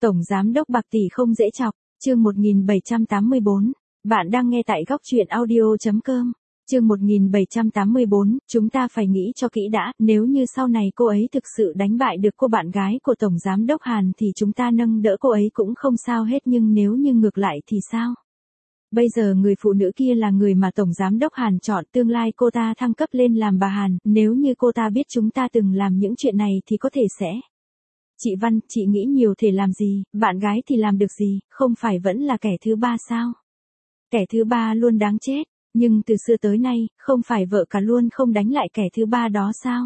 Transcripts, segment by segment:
Tổng Giám đốc Bạc Tỷ không dễ chọc, chương 1784. Bạn đang nghe tại góc truyện audio.com. Chương 1784, chúng ta phải nghĩ cho kỹ đã, nếu như sau này cô ấy thực sự đánh bại được cô bạn gái của Tổng Giám đốc Hàn thì chúng ta nâng đỡ cô ấy cũng không sao hết, nhưng nếu như ngược lại thì sao? Bây giờ người phụ nữ kia là người mà Tổng Giám đốc Hàn chọn, tương lai cô ta thăng cấp lên làm bà Hàn, nếu như cô ta biết chúng ta từng làm những chuyện này thì có thể sẽ... Chị Văn, chị nghĩ nhiều thể làm gì, bạn gái thì làm được gì, không phải vẫn là kẻ thứ ba sao? Kẻ thứ ba luôn đáng chết, nhưng từ xưa tới nay, không phải vợ cả luôn không đánh lại kẻ thứ ba đó sao?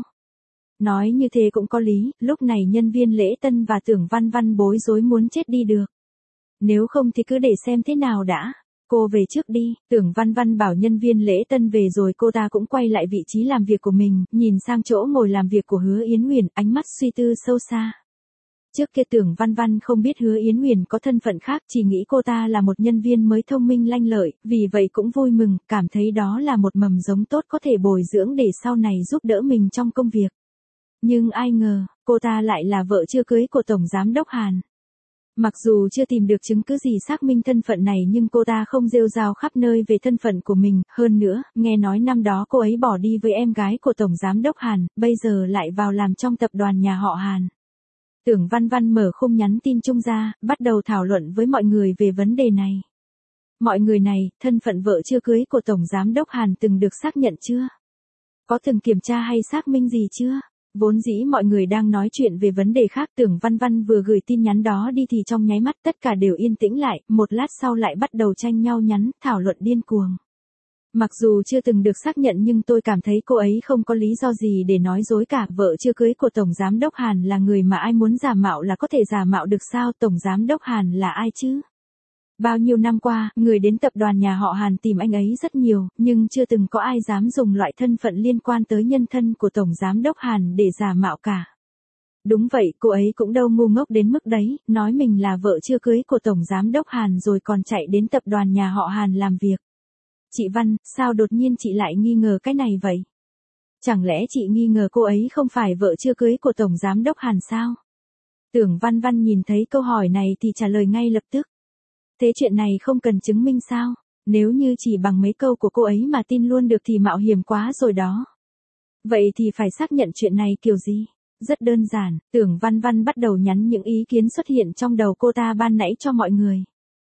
Nói như thế cũng có lý, lúc này nhân viên lễ tân và Tưởng Văn Văn bối rối muốn chết đi được. Nếu không thì cứ để xem thế nào đã. Cô về trước đi, Tưởng Văn Văn bảo nhân viên lễ tân về rồi cô ta cũng quay lại vị trí làm việc của mình, nhìn sang chỗ ngồi làm việc của Hứa Yến Huyền, ánh mắt suy tư sâu xa. Trước kia Tưởng Văn Văn không biết Hứa Yến Huyền có thân phận khác, chỉ nghĩ cô ta là một nhân viên mới thông minh lanh lợi, vì vậy cũng vui mừng, cảm thấy đó là một mầm giống tốt có thể bồi dưỡng để sau này giúp đỡ mình trong công việc. Nhưng ai ngờ, cô ta lại là vợ chưa cưới của Tổng Giám đốc Hàn. Mặc dù chưa tìm được chứng cứ gì xác minh thân phận này nhưng cô ta không rêu rao khắp nơi về thân phận của mình, hơn nữa, nghe nói năm đó cô ấy bỏ đi với em gái của Tổng Giám đốc Hàn, bây giờ lại vào làm trong tập đoàn nhà họ Hàn. Tưởng Văn Văn mở khung nhắn tin chung ra, bắt đầu thảo luận với mọi người về vấn đề này. Mọi người này, thân phận vợ chưa cưới của Tổng Giám đốc Hàn từng được xác nhận chưa? Có từng kiểm tra hay xác minh gì chưa? Vốn dĩ mọi người đang nói chuyện về vấn đề khác, Tưởng Văn Văn vừa gửi tin nhắn đó đi thì trong nháy mắt tất cả đều yên tĩnh lại, một lát sau lại bắt đầu tranh nhau nhắn, thảo luận điên cuồng. Mặc dù chưa từng được xác nhận nhưng tôi cảm thấy cô ấy không có lý do gì để nói dối cả, vợ chưa cưới của Tổng Giám đốc Hàn là người mà ai muốn giả mạo là có thể giả mạo được sao, Tổng Giám đốc Hàn là ai chứ? Bao nhiêu năm qua, người đến tập đoàn nhà họ Hàn tìm anh ấy rất nhiều, nhưng chưa từng có ai dám dùng loại thân phận liên quan tới nhân thân của Tổng Giám đốc Hàn để giả mạo cả. Đúng vậy, cô ấy cũng đâu ngu ngốc đến mức đấy, nói mình là vợ chưa cưới của Tổng Giám đốc Hàn rồi còn chạy đến tập đoàn nhà họ Hàn làm việc. Chị Văn, sao đột nhiên chị lại nghi ngờ cái này vậy? Chẳng lẽ chị nghi ngờ cô ấy không phải vợ chưa cưới của Tổng Giám đốc Hàn sao? Tưởng Văn Văn nhìn thấy câu hỏi này thì trả lời ngay lập tức. Thế chuyện này không cần chứng minh sao? Nếu như chỉ bằng mấy câu của cô ấy mà tin luôn được thì mạo hiểm quá rồi đó. Vậy thì phải xác nhận chuyện này kiểu gì? Rất đơn giản, Tưởng Văn Văn bắt đầu nhắn những ý kiến xuất hiện trong đầu cô ta ban nãy cho mọi người.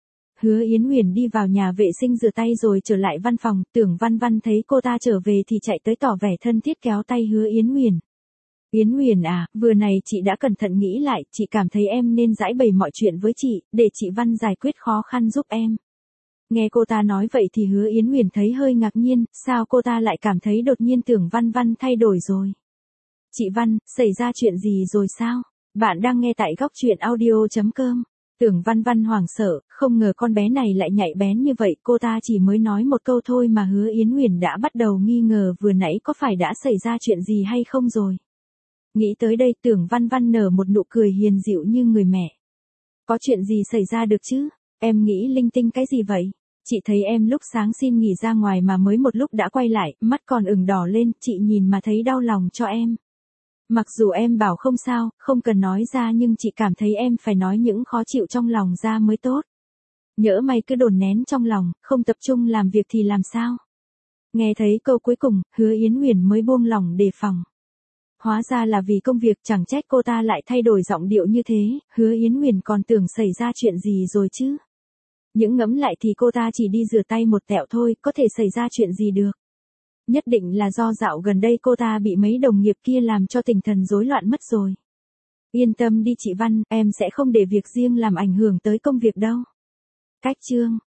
Hứa Yến Huyền đi vào nhà vệ sinh rửa tay rồi trở lại văn phòng, Tưởng Văn Văn thấy cô ta trở về thì chạy tới tỏ vẻ thân thiết kéo tay Hứa Yến Huyền. Yến Huyền à, vừa này chị đã cẩn thận nghĩ lại, chị cảm thấy em nên giãi bày mọi chuyện với chị, để chị Văn giải quyết khó khăn giúp em. Nghe cô ta nói vậy thì Hứa Yến Huyền thấy hơi ngạc nhiên, sao cô ta lại cảm thấy đột nhiên Tưởng Văn Văn thay đổi rồi? Chị Văn, xảy ra chuyện gì rồi sao? Bạn đang nghe tại góc truyện audio.com. Tưởng Văn Văn hoảng sợ, không ngờ con bé này lại nhạy bén như vậy, cô ta chỉ mới nói một câu thôi mà Hứa Yến Huyền đã bắt đầu nghi ngờ vừa nãy có phải đã xảy ra chuyện gì hay không rồi. Nghĩ tới đây Tưởng Văn Văn nở một nụ cười hiền dịu như người mẹ. Có chuyện gì xảy ra được chứ? Em nghĩ linh tinh cái gì vậy? Chị thấy em lúc sáng xin nghỉ ra ngoài mà mới một lúc đã quay lại, mắt còn ửng đỏ lên, chị nhìn mà thấy đau lòng cho em. Mặc dù em bảo không sao, không cần nói ra nhưng chị cảm thấy em phải nói những khó chịu trong lòng ra mới tốt. Nhỡ mày cứ đồn nén trong lòng, không tập trung làm việc thì làm sao? Nghe thấy câu cuối cùng, Hứa Yến Huyền mới buông lòng đề phòng. Hóa ra là vì công việc, chẳng trách cô ta lại thay đổi giọng điệu như thế, Hứa Yến Huyền còn tưởng xảy ra chuyện gì rồi chứ. Những ngẫm lại thì cô ta chỉ đi rửa tay một tẹo thôi, có thể xảy ra chuyện gì được. Nhất định là do dạo gần đây cô ta bị mấy đồng nghiệp kia làm cho tinh thần rối loạn mất rồi. Yên tâm đi chị Văn, em sẽ không để việc riêng làm ảnh hưởng tới công việc đâu. Cách chương